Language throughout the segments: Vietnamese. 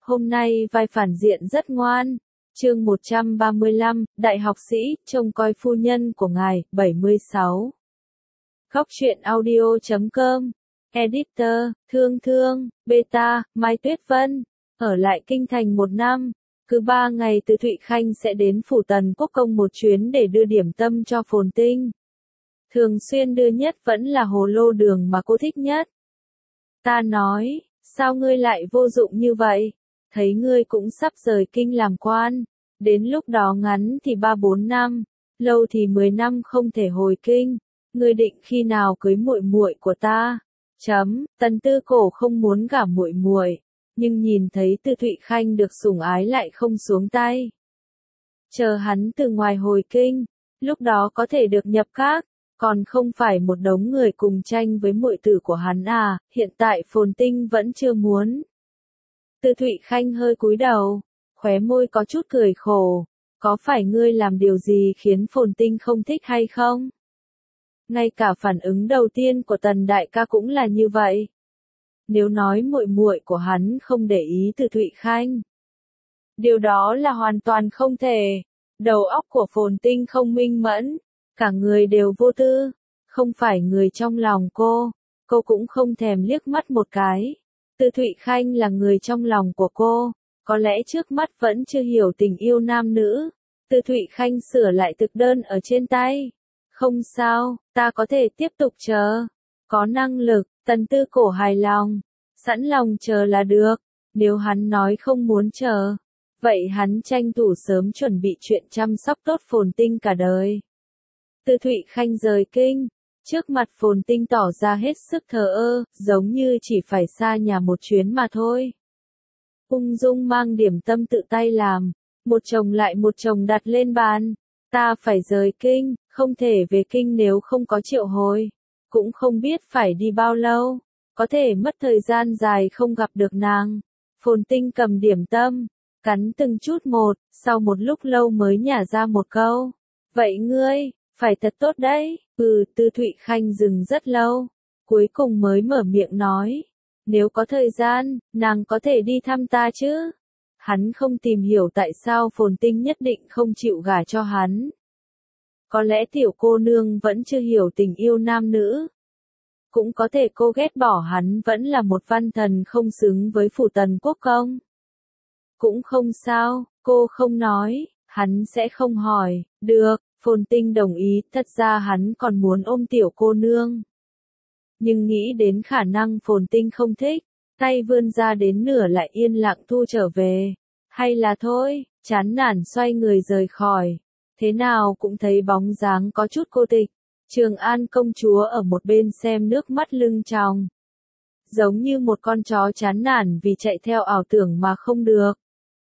Hôm nay vai phản diện rất ngoan. Chương 135, Đại học sĩ, trông coi phu nhân của ngài, 76. Góc truyện audio.com. Editor, Thương Thương, Beta, Mai Tuyết Vân. Ở lại Kinh Thành 1 năm. Cứ 3 ngày Từ Thụy Khanh sẽ đến phủ Tần Quốc Công một chuyến để đưa điểm tâm cho Phồn Tinh. Thường xuyên đưa nhất vẫn là hồ lô đường mà cô thích nhất. Ta nói, sao ngươi lại vô dụng như vậy? Thấy ngươi cũng sắp rời kinh làm quan. Đến lúc đó ngắn thì 3-4 năm, lâu thì 10 năm không thể hồi kinh. Ngươi định khi nào cưới muội muội của ta? Tần Tư Cổ không muốn gả muội muội, nhưng nhìn thấy Từ Thụy Khanh được sủng ái lại không xuống tay. Chờ hắn từ ngoài hồi kinh, lúc đó có thể được nhập các, còn không phải một đống người cùng tranh với muội tử của hắn à, hiện tại Phồn Tinh vẫn chưa muốn. Từ Thụy Khanh hơi cúi đầu, khóe môi có chút cười khổ, có phải ngươi làm điều gì khiến Phồn Tinh không thích hay không? Ngay cả phản ứng đầu tiên của Tần đại ca cũng là như vậy. Nếu nói muội muội của hắn không để ý Từ Thụy Khanh, điều đó là hoàn toàn không thể. Đầu óc của Phồn Tinh không minh mẫn, cả người đều vô tư, không phải người trong lòng cô cũng không thèm liếc mắt một cái. Từ Thụy Khanh là người trong lòng của cô, có lẽ trước mắt vẫn chưa hiểu tình yêu nam nữ. Từ Thụy Khanh sửa lại thực đơn ở trên tay. Không sao, ta có thể tiếp tục chờ. Có năng lực, Tần Tư Cổ hài lòng, sẵn lòng chờ là được. Nếu hắn nói không muốn chờ, vậy hắn tranh thủ sớm chuẩn bị chuyện chăm sóc tốt Phồn Tinh cả đời. Từ Thụy Khanh rời kinh, trước mặt Phồn Tinh tỏ ra hết sức thờ ơ, giống như chỉ phải xa nhà một chuyến mà thôi. Ung dung mang điểm tâm tự tay làm, một chồng lại một chồng đặt lên bàn. Ta phải rời kinh, không thể về kinh nếu không có triệu hồi. Cũng không biết phải đi bao lâu, có thể mất thời gian dài không gặp được nàng. Phồn Tinh cầm điểm tâm, cắn từng chút một, sau một lúc lâu mới nhả ra một câu. Vậy ngươi, phải thật tốt đấy. Từ Thụy Khanh dừng rất lâu, cuối cùng mới mở miệng nói. Nếu có thời gian, nàng có thể đi thăm ta chứ? Hắn không tìm hiểu tại sao Phồn Tinh nhất định không chịu gả cho hắn. Có lẽ tiểu cô nương vẫn chưa hiểu tình yêu nam nữ. Cũng có thể cô ghét bỏ hắn vẫn là một văn thần không xứng với phủ Tần Quốc Công. Cũng không sao, cô không nói, hắn sẽ không hỏi. Được, Phồn Tinh đồng ý, thật ra hắn còn muốn ôm tiểu cô nương. Nhưng nghĩ đến khả năng Phồn Tinh không thích, tay vươn ra đến nửa lại yên lặng thu trở về. Hay là thôi, chán nản xoay người rời khỏi. Thế nào cũng thấy bóng dáng có chút cô tịch. Trường An công chúa ở một bên xem nước mắt lưng tròng. Giống như một con chó chán nản vì chạy theo ảo tưởng mà không được.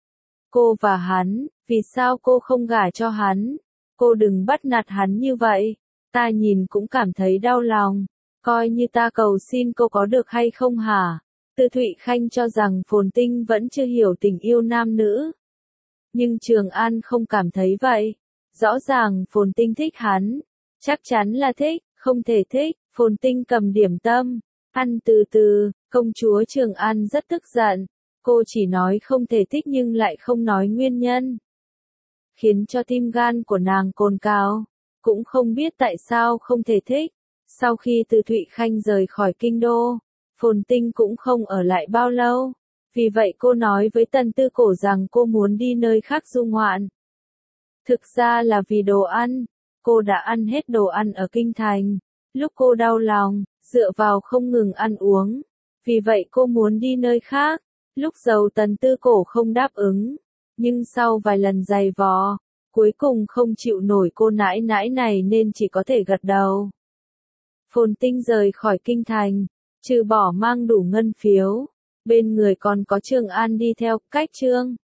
Cô và hắn, vì sao cô không gả cho hắn? Cô đừng bắt nạt hắn như vậy. Ta nhìn cũng cảm thấy đau lòng. Coi như ta cầu xin cô có được hay không hả? Từ Thụy Khanh cho rằng Phồn Tinh vẫn chưa hiểu tình yêu nam nữ. Nhưng Trường An không cảm thấy vậy. Rõ ràng Phồn Tinh thích hắn. Chắc chắn là thích, không thể thích. Phồn Tinh cầm điểm tâm, ăn từ từ. Công chúa Trường An rất tức giận. Cô chỉ nói không thể thích nhưng lại không nói nguyên nhân. Khiến cho tim gan của nàng cồn cào. Cũng không biết tại sao không thể thích. Sau khi Từ Thụy Khanh rời khỏi kinh đô, Phồn Tinh cũng không ở lại bao lâu. Vì vậy cô nói với Tần Tư Cổ rằng cô muốn đi nơi khác du ngoạn. Thực ra là vì đồ ăn. Cô đã ăn hết đồ ăn ở kinh thành. Lúc cô đau lòng, dựa vào không ngừng ăn uống. Vì vậy cô muốn đi nơi khác. Lúc đầu Tần Tư Cổ không đáp ứng. Nhưng sau vài lần giày vò, cuối cùng không chịu nổi cô nãi nãi này nên chỉ có thể gật đầu. Phồn Tinh rời khỏi kinh thành, trừ bỏ mang đủ ngân phiếu, bên người còn có Trường An đi theo. Cách Trương